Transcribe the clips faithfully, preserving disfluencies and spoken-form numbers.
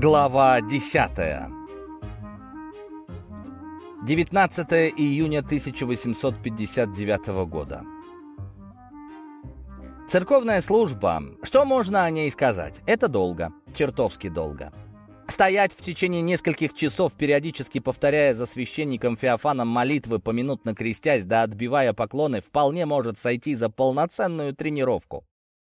Глава десятая. девятнадцатое июня тысяча восемьсот пятьдесят девятого года. Церковная служба. Что можно о ней сказать? Это долго, чертовски долго. Стоять в течение нескольких часов, периодически повторяя за священником Феофаном молитвы, поминутно крестясь да отбивая поклоны, вполне может сойти за полноценную тренировку.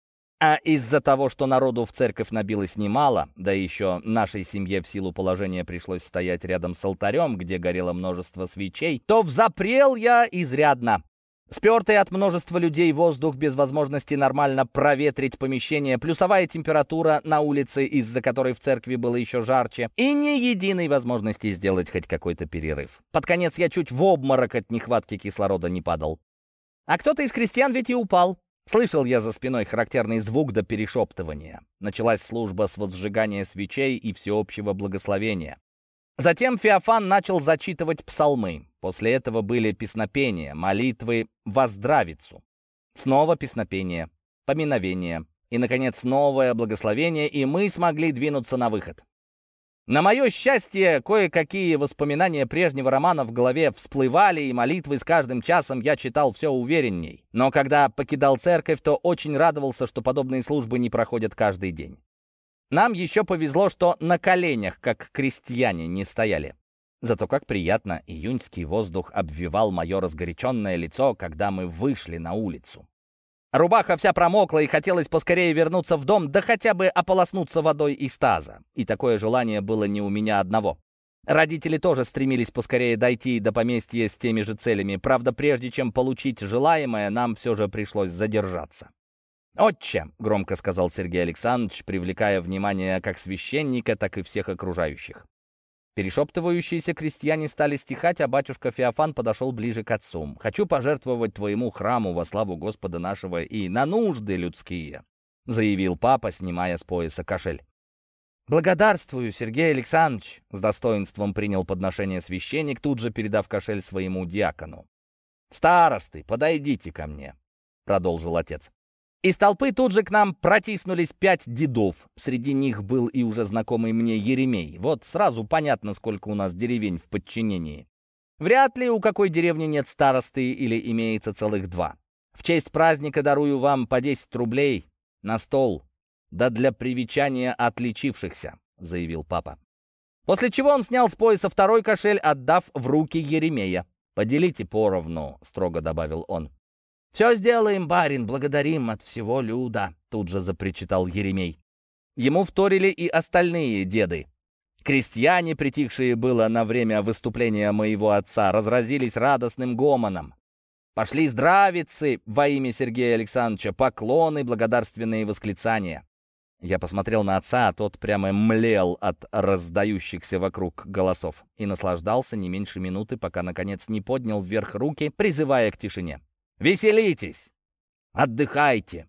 А из-за того, что народу в церковь набилось немало, да еще нашей семье в силу положения пришлось стоять рядом с алтарем, где горело множество свечей, то взапрел я изрядно. Спертый от множества людей воздух без возможности нормально проветрить помещение, плюсовая температура на улице, из-за которой в церкви было еще жарче, и ни единой возможности сделать хоть какой-то перерыв. Под конец я чуть в обморок от нехватки кислорода не падал. А кто-то из крестьян ведь и упал. Слышал я за спиной характерный звук до перешептывания. Началась служба с возжигания свечей и всеобщего благословения. Затем Феофан начал зачитывать псалмы. После этого были песнопения, молитвы во здравицу. Снова песнопение, поминовение и, наконец, новое благословение, и мы смогли двинуться на выход. На мое счастье, кое-какие воспоминания прежнего романа в голове всплывали, и молитвы с каждым часом я читал все уверенней. Но когда покидал церковь, то очень радовался, что подобные службы не проходят каждый день. Нам еще повезло, что на коленях, как крестьяне, не стояли. Зато как приятно июньский воздух обвивал мое разгоряченное лицо, когда мы вышли на улицу. Рубаха вся промокла, и хотелось поскорее вернуться в дом, да хотя бы ополоснуться водой из таза. И такое желание было не у меня одного. Родители тоже стремились поскорее дойти до поместья с теми же целями. Правда, прежде чем получить желаемое, нам все же пришлось задержаться. «Отче», — громко сказал Сергей Александрович, привлекая внимание как священника, так и всех окружающих. Перешептывающиеся крестьяне стали стихать, а батюшка Феофан подошел ближе к отцу. «Хочу пожертвовать твоему храму во славу Господа нашего и на нужды людские», — заявил папа, снимая с пояса кошель. «Благодарствую, Сергей Александрович», — с достоинством принял подношение священник, тут же передав кошель своему диакону. «Старосты, подойдите ко мне», — продолжил отец. Из толпы тут же к нам протиснулись пять дедов. Среди них был и уже знакомый мне Еремей. Вот сразу понятно, сколько у нас деревень в подчинении. Вряд ли у какой деревни нет старосты или имеется целых два. В честь праздника дарую вам по десять рублей на стол, да для привечания отличившихся, заявил папа. После чего он снял с пояса второй кошель, отдав в руки Еремея. «Поделите поровну», — строго добавил он. «Все сделаем, барин, благодарим от всего люда», — тут же запричитал Еремей. Ему вторили и остальные деды. Крестьяне, притихшие было на время выступления моего отца, разразились радостным гомоном. Пошли здравицы во имя Сергея Александровича, поклоны, благодарственные восклицания. Я посмотрел на отца, а тот прямо млел от раздающихся вокруг голосов и наслаждался не меньше минуты, пока, наконец, не поднял вверх руки, призывая к тишине. «Веселитесь! Отдыхайте!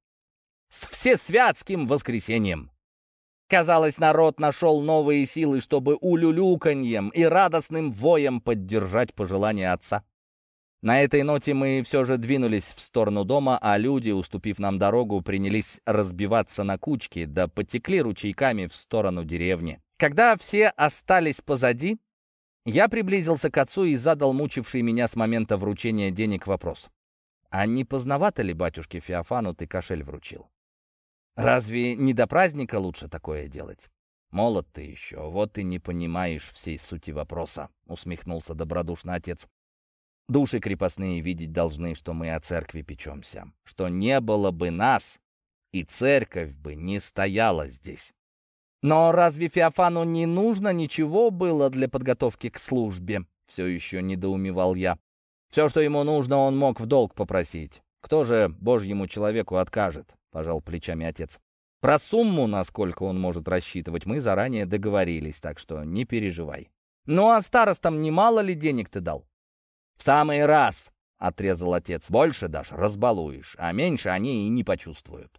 С всесвятским воскресеньем!» Казалось, народ нашел новые силы, чтобы улюлюканьем и радостным воем поддержать пожелания отца. На этой ноте мы все же двинулись в сторону дома, а люди, уступив нам дорогу, принялись разбиваться на кучки, да потекли ручейками в сторону деревни. Когда все остались позади, я приблизился к отцу и задал мучивший меня с момента вручения денег вопрос. «А не поздновато ли батюшке Феофану ты кошель вручил? Разве не до праздника лучше такое делать?» «Молод ты еще, вот и не понимаешь всей сути вопроса», — усмехнулся добродушно отец. «Души крепостные видеть должны, что мы о церкви печемся, что не было бы нас, и церковь бы не стояла здесь». «Но разве Феофану не нужно ничего было для подготовки к службе?» Все еще недоумевал я. «Все, что ему нужно, он мог в долг попросить. Кто же божьему человеку откажет?» — пожал плечами отец. «Про сумму, насколько он может рассчитывать, мы заранее договорились, так что не переживай. Ну а старостам немало ли денег ты дал?» «В самый раз!» — отрезал отец. «Больше дашь — разбалуешь, а меньше они и не почувствуют».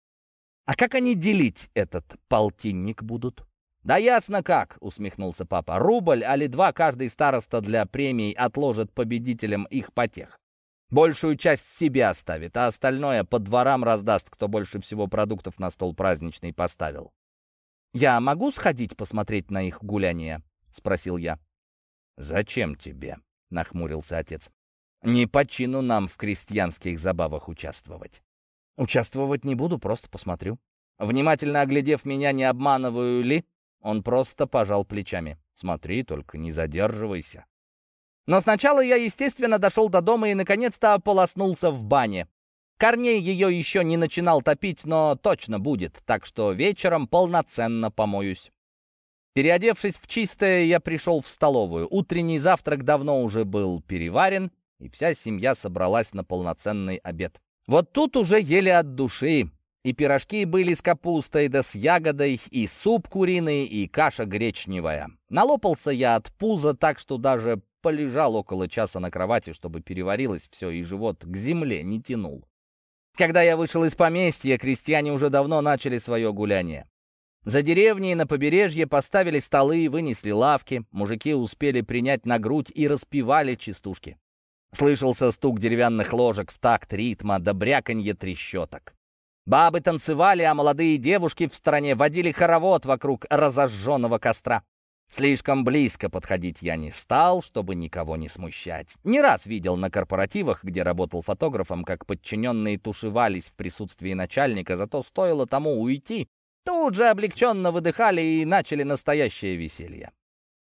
«А как они делить этот полтинник будут?» «Да ясно как», — усмехнулся папа. «Рубль, али два каждый староста для премий отложит победителям их потех. Большую часть себе оставит, а остальное по дворам раздаст, кто больше всего продуктов на стол праздничный поставил». «Я могу сходить посмотреть на их гуляние?» — спросил я. «Зачем тебе?» — нахмурился отец. «Не по чину нам в крестьянских забавах участвовать». «Участвовать не буду, просто посмотрю». Внимательно оглядев меня, не обманываю ли, он просто пожал плечами. «Смотри, только не задерживайся». Но сначала я, естественно, дошел до дома и, наконец-то, ополоснулся в бане. Корней ее еще не начинал топить, но точно будет, так что вечером полноценно помоюсь. Переодевшись в чистое, я пришел в столовую. Утренний завтрак давно уже был переварен, и вся семья собралась на полноценный обед. Вот тут уже ели от души. И пирожки были с капустой да с ягодой, и суп куриный, и каша гречневая. Налопался я от пуза так, что даже полежал около часа на кровати, чтобы переварилось все, и живот к земле не тянул. Когда я вышел из поместья, крестьяне уже давно начали свое гуляние. За деревней на побережье поставили столы, вынесли лавки, мужики успели принять на грудь и распевали частушки. Слышался стук деревянных ложек в такт ритма да бряканье трещоток. Бабы танцевали, а молодые девушки в стороне водили хоровод вокруг разожженного костра. Слишком близко подходить я не стал, чтобы никого не смущать. Не раз видел на корпоративах, где работал фотографом, как подчиненные тушевались в присутствии начальника, зато стоило тому уйти, тут же облегченно выдыхали и начали настоящее веселье.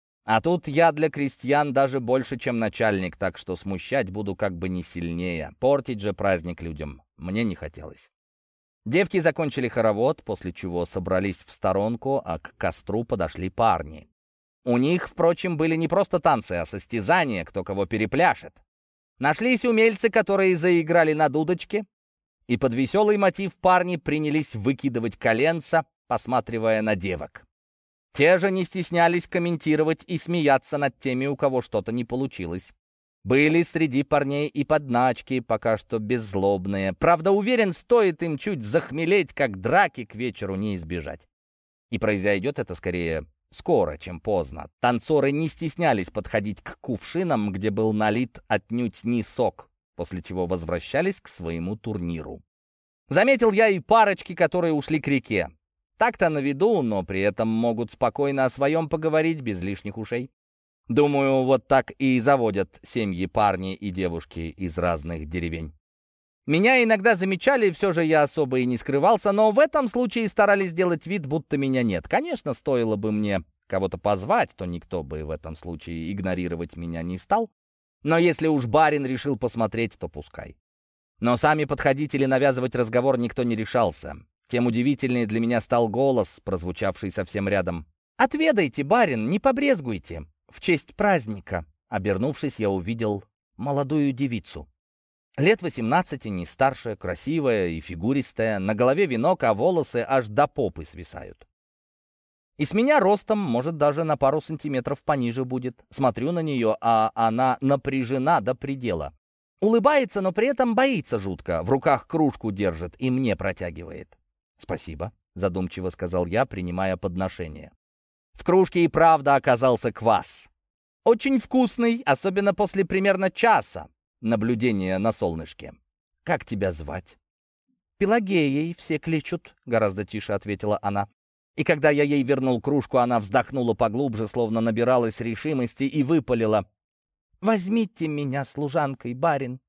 А тут я для крестьян даже больше, чем начальник, так что смущать буду как бы не сильнее. Портить же праздник людям мне не хотелось. Девки закончили хоровод, после чего собрались в сторонку, а к костру подошли парни. У них, впрочем, были не просто танцы, а состязания, кто кого перепляшет. Нашлись умельцы, которые заиграли на дудочке, и под веселый мотив парни принялись выкидывать коленца, посматривая на девок. Те же не стеснялись комментировать и смеяться над теми, у кого что-то не получилось. Были среди парней и подначки, пока что беззлобные. Правда, уверен, стоит им чуть захмелеть, как драки к вечеру не избежать. И произойдет это скорее скоро, чем поздно. Танцоры не стеснялись подходить к кувшинам, где был налит отнюдь не сок, после чего возвращались к своему турниру. Заметил я и парочки, которые ушли к реке. Так-то на виду, но при этом могут спокойно о своем поговорить без лишних ушей. Думаю, вот так и заводят семьи парни и девушки из разных деревень. Меня иногда замечали, все же я особо и не скрывался, но в этом случае старались сделать вид, будто меня нет. Конечно, стоило бы мне кого-то позвать, то никто бы в этом случае игнорировать меня не стал. Но если уж барин решил посмотреть, то пускай. Но сами подходить или навязывать разговор никто не решался. Тем удивительнее для меня стал голос, прозвучавший совсем рядом. «Отведайте, барин, не побрезгуйте. В честь праздника». Обернувшись, я увидел молодую девицу. Лет восемнадцати, не старше, красивая и фигуристая, на голове венок, а волосы аж до попы свисают. И с меня ростом, может, даже на пару сантиметров пониже будет. Смотрю на нее, а она напряжена до предела. Улыбается, но при этом боится жутко. В руках кружку держит и мне протягивает. «Спасибо», — задумчиво сказал я, принимая подношение. В кружке и правда оказался квас. Очень вкусный, особенно после примерно часа наблюдения на солнышке. «Как тебя звать?» «Пелагеей все кличут», — гораздо тише ответила она. И когда я ей вернул кружку, она вздохнула поглубже, словно набиралась решимости, и выпалила: «Возьмите меня служанкой, барин».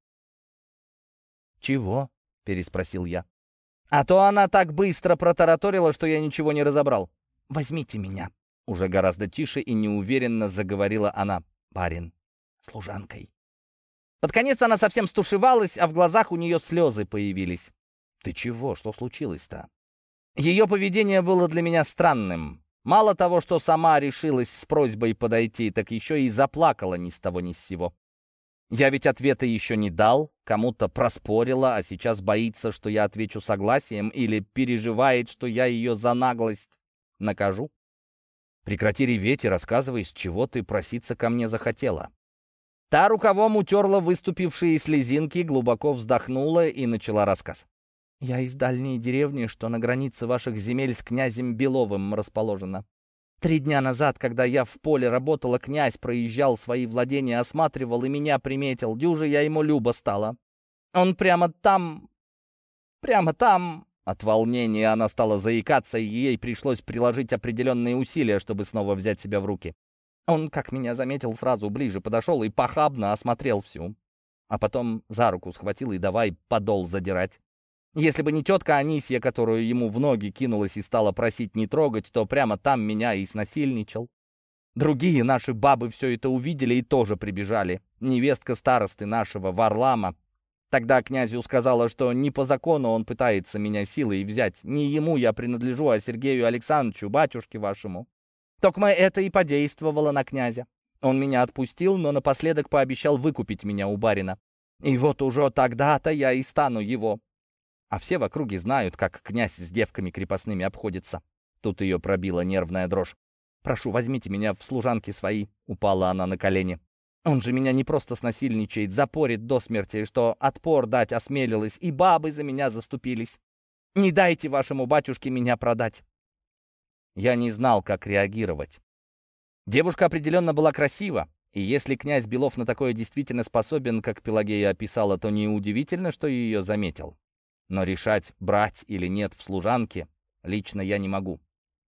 «Чего?» — переспросил я. А то она так быстро протараторила, что я ничего не разобрал. «Возьмите меня», — уже гораздо тише и неуверенно заговорила она. «Барин, служанкой». Под конец она совсем стушевалась, а в глазах у нее слезы появились. «Ты чего? Что случилось-то?» Ее поведение было для меня странным. Мало того, что сама решилась с просьбой подойти, так еще и заплакала ни с того ни с сего. Я ведь ответа еще не дал, кому-то проспорила, а сейчас боится, что я отвечу согласием, или переживает, что я ее за наглость накажу. Прекрати реветь и рассказывай, с чего ты проситься ко мне захотела. Та рукавом утерла выступившие слезинки, глубоко вздохнула и начала рассказ. «Я из дальней деревни, что на границе ваших земель с князем Беловым расположена. Три дня назад, когда я в поле работала, князь проезжал свои владения, осматривал и меня приметил. Дюже я ему люба стала. Он прямо там, прямо там От волнения она стала заикаться, и ей пришлось приложить определенные усилия, чтобы снова взять себя в руки. Он, как меня заметил, сразу ближе подошел и похабно осмотрел всю. А потом за руку схватил и давай подол задирать. Если бы не тетка Анисья, которую ему в ноги кинулась и стала просить не трогать, то прямо там меня и снасильничал. Другие наши бабы все это увидели и тоже прибежали. Невестка старосты нашего, Варлама, тогда князю сказала, что не по закону он пытается меня силой взять. Не ему я принадлежу, а Сергею Александровичу, батюшке вашему. Токмо это и подействовало на князя. Он меня отпустил, но напоследок пообещал выкупить меня у барина. И вот уже тогда-то я и стану его. А все в округе знают, как князь с девками крепостными обходится. Тут ее пробила нервная дрожь. «Прошу, возьмите меня в служанки свои», — упала она на колени. «Он же меня не просто снасильничает, запорит до смерти, что отпор дать осмелилась, и бабы за меня заступились. Не дайте вашему батюшке меня продать». Я не знал, как реагировать. Девушка определенно была красива, и если князь Белов на такое действительно способен, как Пелагея описала, то неудивительно, что ее заметил. Но решать, брать или нет в служанке, лично я не могу.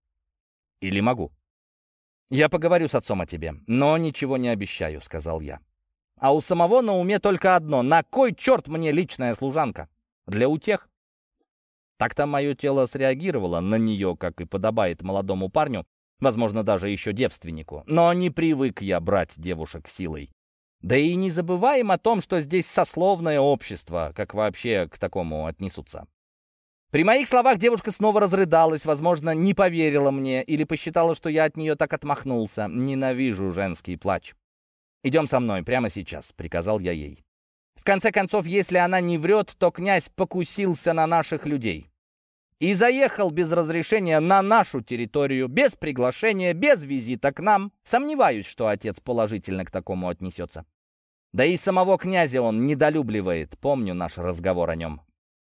Или могу? «Я поговорю с отцом о тебе, но ничего не обещаю», — сказал я. А у самого на уме только одно: на кой черт мне личная служанка? Для утех? Так-то мое тело среагировало на нее, как и подобает молодому парню, возможно, даже еще девственнику. Но не привык я брать девушек силой. Да и не забываем о том, что здесь сословное общество, как вообще к такому отнесутся. При моих словах девушка снова разрыдалась, возможно, не поверила мне или посчитала, что я от нее так отмахнулся. Ненавижу женский плач. «Идем со мной прямо сейчас», — приказал я ей. В конце концов, если она не врет, то князь покусился на наших людей. И заехал без разрешения на нашу территорию, без приглашения, без визита к нам. Сомневаюсь, что отец положительно к такому отнесется. Да и самого князя он недолюбливает, помню наш разговор о нем.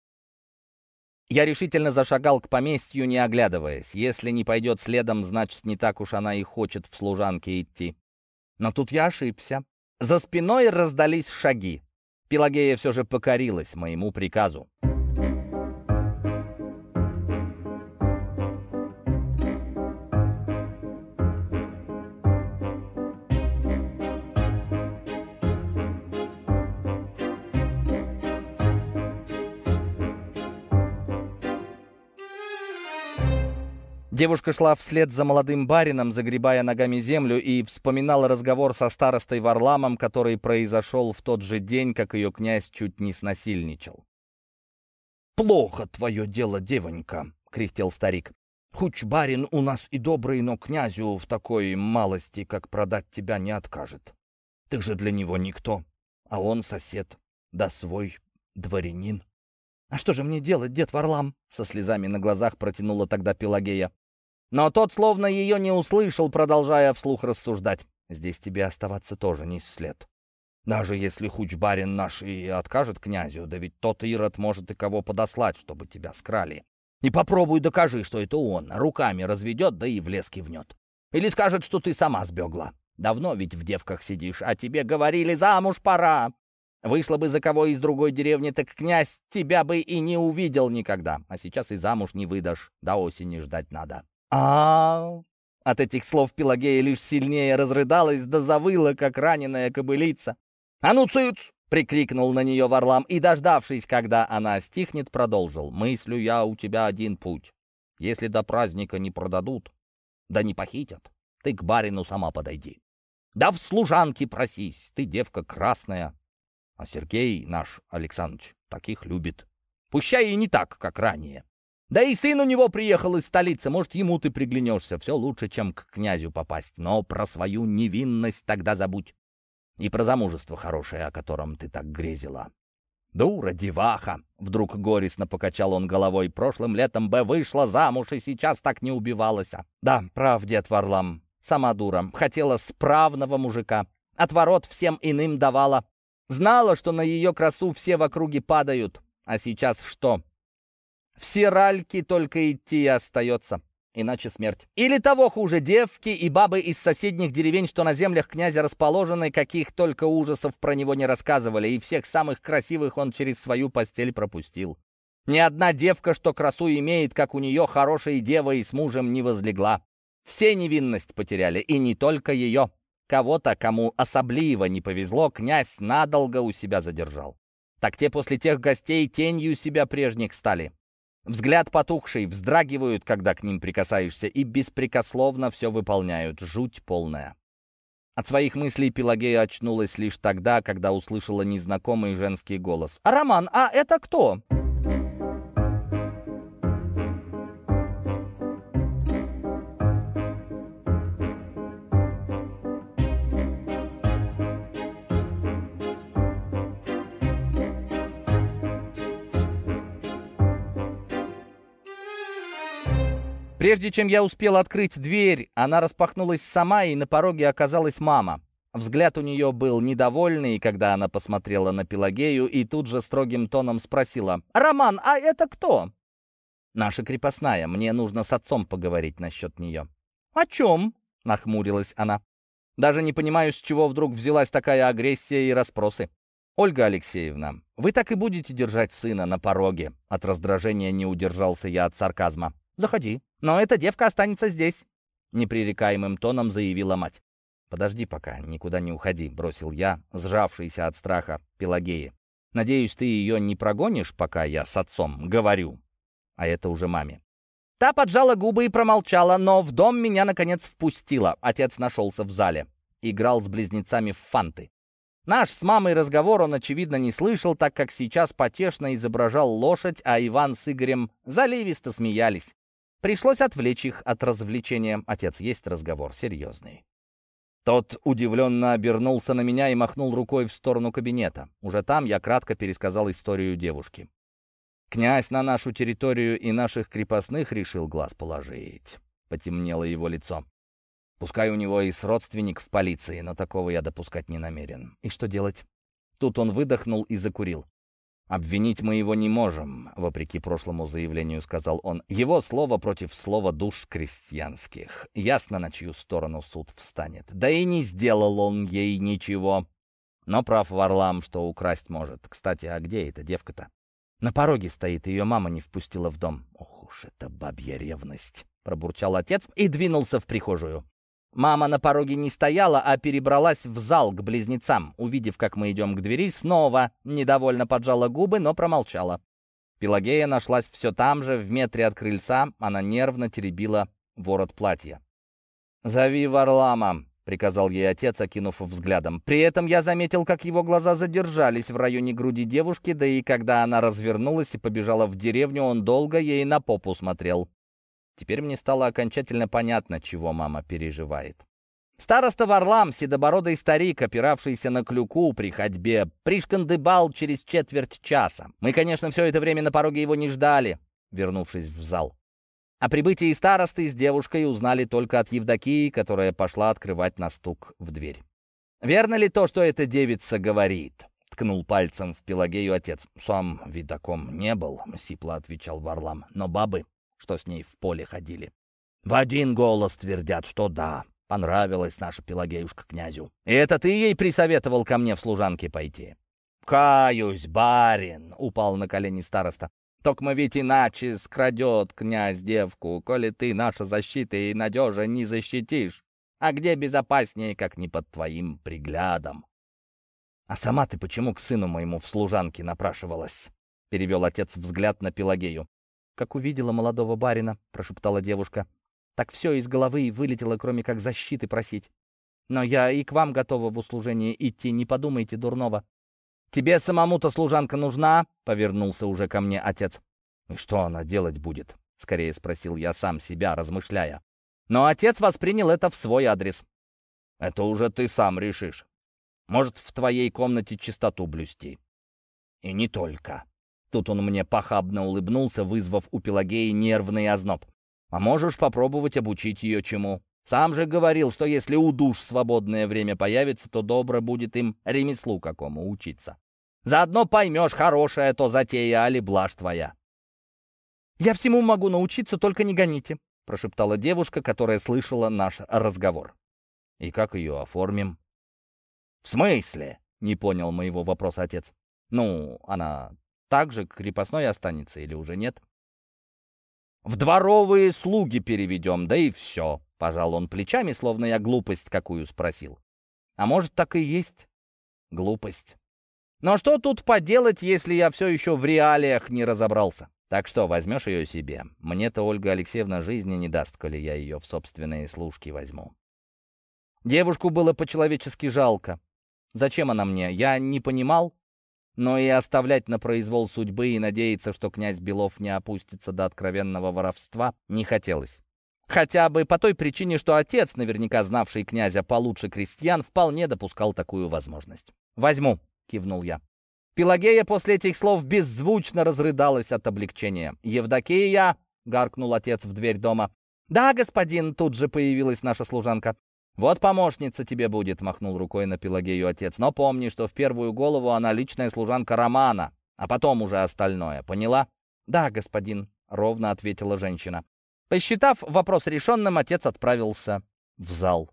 Я решительно зашагал к поместью, не оглядываясь. Если не пойдет следом, значит, не так уж она и хочет в служанке идти. Но тут я ошибся. За спиной раздались шаги. Пелагея все же покорилась моему приказу. Девушка шла вслед за молодым барином, загребая ногами землю, и вспоминала разговор со старостой Варламом, который произошел в тот же день, как ее князь чуть не снасильничал. «Плохо твое дело, девонька», — кряхтел старик. «Хоть барин у нас и добрый, но князю в такой малости, как продать тебя, не откажет. Ты же для него никто, а он сосед, да свой дворянин». «А что же мне делать, дед Варлам?» — со слезами на глазах протянула тогда Пелагея. Но тот словно ее не услышал, продолжая вслух рассуждать. «Здесь тебе оставаться тоже не след. Даже если хуч барин наш и откажет князю, да ведь тот Ирод может и кого подослать, чтобы тебя скрали. И попробуй докажи, что это он, руками разведет, да и в лес кивнет. Или скажет, что ты сама сбегла. Давно ведь в девках сидишь, а тебе говорили, замуж пора. Вышла бы за кого из другой деревни, так князь тебя бы и не увидел никогда. А сейчас и замуж не выдашь, до осени ждать надо». А, От этих слов Пелагея лишь сильнее разрыдалась, да завыла, как раненая кобылица. «А ну, цыц!» — прикрикнул на нее Варлам и, дождавшись, когда она стихнет, продолжил. «Мыслю я у тебя один путь. Если до праздника не продадут, да не похитят, ты к барину сама подойди. Да в служанке просись, ты девка красная. А Сергей наш Александрович таких любит. Пущай и не так, как ранее. Да и сын у него приехал из столицы, может, ему ты приглянешься. Все лучше, чем к князю попасть. Но про свою невинность тогда забудь. И про замужество хорошее, о котором ты так грезила». «Дура, деваха!» — вдруг горестно покачал он головой. «Прошлым летом бы вышла замуж, и сейчас так не убивалась. Да, прав, дед Варлам, сама дура. Хотела справного мужика. Отворот всем иным давала. Знала, что на ее красу все в округе падают. А сейчас что? В сиральки только идти и остается. Иначе смерть. Или того хуже, девки и бабы из соседних деревень, что на землях князя расположены, каких только ужасов про него не рассказывали, и всех самых красивых он через свою постель пропустил. Ни одна девка, что красу имеет, как у нее, хорошая дева и с мужем не возлегла. Все невинность потеряли, и не только ее. Кого-то, кому особливо не повезло, князь надолго у себя задержал. Так те после тех гостей тенью себя прежних стали. Взгляд потухший, вздрагивают, когда к ним прикасаешься, и беспрекословно все выполняют. Жуть полная. От своих мыслей Пелагея очнулась лишь тогда, когда услышала незнакомый женский голос. «А Роман, а это кто?» Прежде чем я успел открыть дверь, она распахнулась сама, и на пороге оказалась мама. Взгляд у нее был недовольный, когда она посмотрела на Пелагею и тут же строгим тоном спросила: «Роман, а это кто?» «Наша крепостная. Мне нужно с отцом поговорить насчет нее». «О чем?» — нахмурилась она. «Даже не понимаю, с чего вдруг взялась такая агрессия и расспросы». «Ольга Алексеевна, вы так и будете держать сына на пороге?» От раздражения не удержался я от сарказма. «Заходи. Но эта девка останется здесь», — непререкаемым тоном заявила мать. «Подожди пока, никуда не уходи», — бросил я, сжавшийся от страха Пелагеи. «Надеюсь, ты ее не прогонишь, пока я с отцом говорю». А это уже маме. Та поджала губы и промолчала, но в дом меня, наконец, впустила. Отец нашелся в зале. Играл с близнецами в фанты. Наш с мамой разговор он, очевидно, не слышал, так как сейчас потешно изображал лошадь, а Иван с Игорем заливисто смеялись. Пришлось отвлечь их от развлечения. «Отец, есть разговор серьезный». Тот удивленно обернулся на меня и махнул рукой в сторону кабинета. Уже там я кратко пересказал историю девушки. «Князь на нашу территорию и наших крепостных решил глаз положить». Потемнело его лицо. «Пускай у него и с родственник в полиции, но такого я допускать не намерен. И что делать?» Тут он выдохнул и закурил. «Обвинить мы его не можем», — вопреки прошлому заявлению сказал он. «Его слово против слова душ крестьянских. Ясно, на чью сторону суд встанет. Да и не сделал он ей ничего. Но прав Варлам, что украсть может. Кстати, а где эта девка-то?» «На пороге стоит, ее мама не впустила в дом». «Ох уж это бабья ревность», — пробурчал отец и двинулся в прихожую. Мама на пороге не стояла, а перебралась в зал к близнецам. Увидев, как мы идем к двери, снова недовольно поджала губы, но промолчала. Пелагея нашлась все там же, в метре от крыльца. Она нервно теребила ворот платья. «Зови Варлама», — приказал ей отец, окинув взглядом. При этом я заметил, как его глаза задержались в районе груди девушки, да и когда она развернулась и побежала в деревню, он долго ей на попу смотрел. Теперь мне стало окончательно понятно, чего мама переживает. Староста Варлам, седобородый старик, опиравшийся на клюку при ходьбе, пришкандыбал через четверть часа. Мы, конечно, все это время на пороге его не ждали, вернувшись в зал. О прибытии старосты с девушкой узнали только от Евдокии, которая пошла открывать на стук в дверь. «Верно ли то, что эта девица говорит?» — ткнул пальцем в Пелагею отец. «Сам видаком не был», — сипло отвечал Варлам. «Но бабы, что с ней в поле ходили, в один голос твердят, что да, понравилась наша Пелагеюшка князю. И это ты ей присоветовал ко мне в служанке пойти?» «Каюсь, барин!» — упал на колени староста. «Токмо ведь иначе скрадет князь девку, коли ты наша защита и надежа не защитишь. А где безопаснее, как не под твоим приглядом?» «А сама ты почему к сыну моему в служанке напрашивалась?» — перевел отец взгляд на Пелагею. «Как увидела молодого барина», — прошептала девушка, «так все из головы и вылетело, кроме как защиты просить. Но я и к вам готова в услужение идти, не подумайте дурного». «Тебе самому-то служанка нужна?» — повернулся уже ко мне отец. «И что она делать будет?» — скорее спросил я сам себя, размышляя. Но отец воспринял это в свой адрес. «Это уже ты сам решишь. Может, в твоей комнате чистоту блюсти. И не только». Тут он мне похабно улыбнулся, вызвав у Пелагеи нервный озноб. «А можешь попробовать обучить ее чему? Сам же говорил, что если у душ свободное время появится, то добро будет им ремеслу какому учиться. Заодно поймешь, хорошая то затея, али блажь твоя». «Я всему могу научиться, только не гоните», — прошептала девушка, которая слышала наш разговор. «И как ее оформим?» «В смысле?» — не понял моего вопроса отец. «Ну, она так же крепостной останется или уже нет? В дворовые слуги переведем, да и все. Пожал он плечами, словно я глупость какую спросил. А может, так и есть глупость. Но что тут поделать, если я все еще в реалиях не разобрался? Так что, возьмешь ее себе? Мне-то Ольга Алексеевна жизни не даст, коли я ее в собственные служки возьму. Девушку было по-человечески жалко. Зачем она мне? Я не понимал. Но и оставлять на произвол судьбы и надеяться, что князь Белов не опустится до откровенного воровства, не хотелось. Хотя бы по той причине, что отец, наверняка знавший князя получше крестьян, вполне допускал такую возможность. «Возьму», — кивнул я. Пелагея после этих слов беззвучно разрыдалась от облегчения. «Евдокия!» — гаркнул отец в дверь дома. «Да, господин!» — тут же появилась наша служанка. «Вот помощница тебе будет», — махнул рукой на Пелагею отец. «Но помни, что в первую голову она личная служанка Романа, а потом уже остальное. Поняла?» «Да, господин», — ровно ответила женщина. Посчитав вопрос решенным, отец отправился в зал.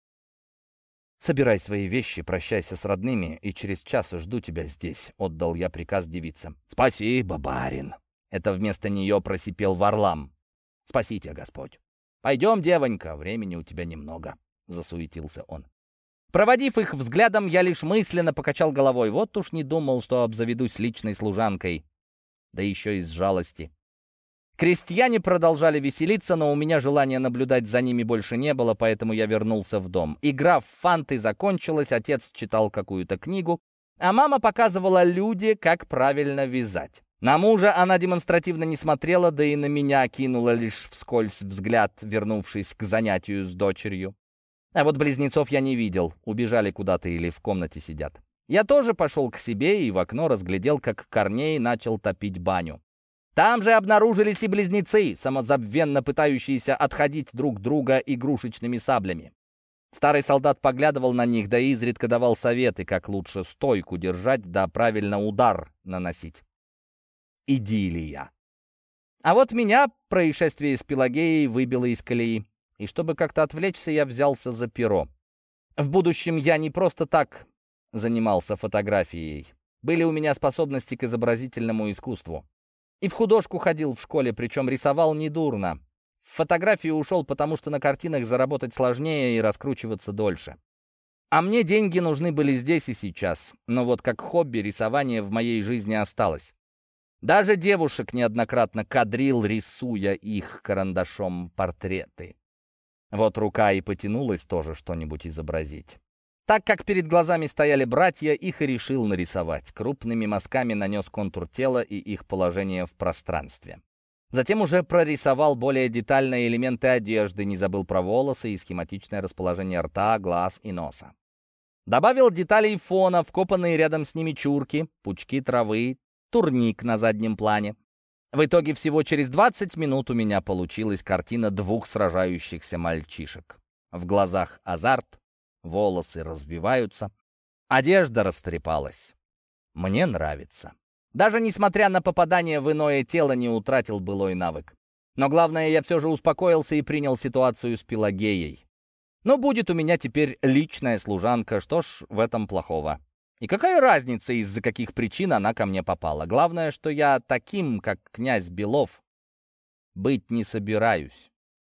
«Собирай свои вещи, прощайся с родными, и через час жду тебя здесь», — отдал я приказ девице. «Спасибо, барин», — это вместо нее просипел Варлам. «Спаси тебя, Господь». «Пойдем, девонька, времени у тебя немного», — засуетился он. Проводив их взглядом, я лишь мысленно покачал головой. Вот уж не думал, что обзаведусь личной служанкой. Да еще из жалости. Крестьяне продолжали веселиться, но у меня желания наблюдать за ними больше не было, поэтому я вернулся в дом. Игра в фанты закончилась, отец читал какую-то книгу, а мама показывала Люде, как правильно вязать. На мужа она демонстративно не смотрела, да и на меня кинула лишь вскользь взгляд, вернувшись к занятию с дочерью. А вот близнецов я не видел, убежали куда-то или в комнате сидят. Я тоже пошел к себе и в окно разглядел, как Корней начал топить баню. Там же обнаружились и близнецы, самозабвенно пытающиеся отходить друг друга игрушечными саблями. Старый солдат поглядывал на них, да и изредка давал советы, как лучше стойку держать, да правильно удар наносить. Идиллия. А вот меня происшествие с Пелагеей выбило из колеи. И чтобы как-то отвлечься, я взялся за перо. В будущем я не просто так занимался фотографией. Были у меня способности к изобразительному искусству. И в художку ходил в школе, причем рисовал недурно. В фотографию ушел, потому что на картинах заработать сложнее и раскручиваться дольше. А мне деньги нужны были здесь и сейчас. Но вот как хобби рисование в моей жизни осталось. Даже девушек неоднократно кадрил, рисуя их карандашом портреты. Вот рука и потянулась тоже что-нибудь изобразить. Так как перед глазами стояли братья, их и решил нарисовать. Крупными мазками нанес контур тела и их положение в пространстве. Затем уже прорисовал более детальные элементы одежды, не забыл про волосы и схематичное расположение рта, глаз и носа. Добавил деталей фона, вкопанные рядом с ними чурки, пучки травы, турник на заднем плане. В итоге всего через двадцать минут у меня получилась картина двух сражающихся мальчишек. В глазах азарт, волосы развиваются, одежда растрепалась. Мне нравится. Даже несмотря на попадание в иное тело, не утратил былой навык. Но главное, я все же успокоился и принял ситуацию с Пелагеей. Но будет у меня теперь личная служанка, что ж в этом плохого? И какая разница, из-за каких причин она ко мне попала? Главное, что я таким, как князь Белов, быть не собираюсь.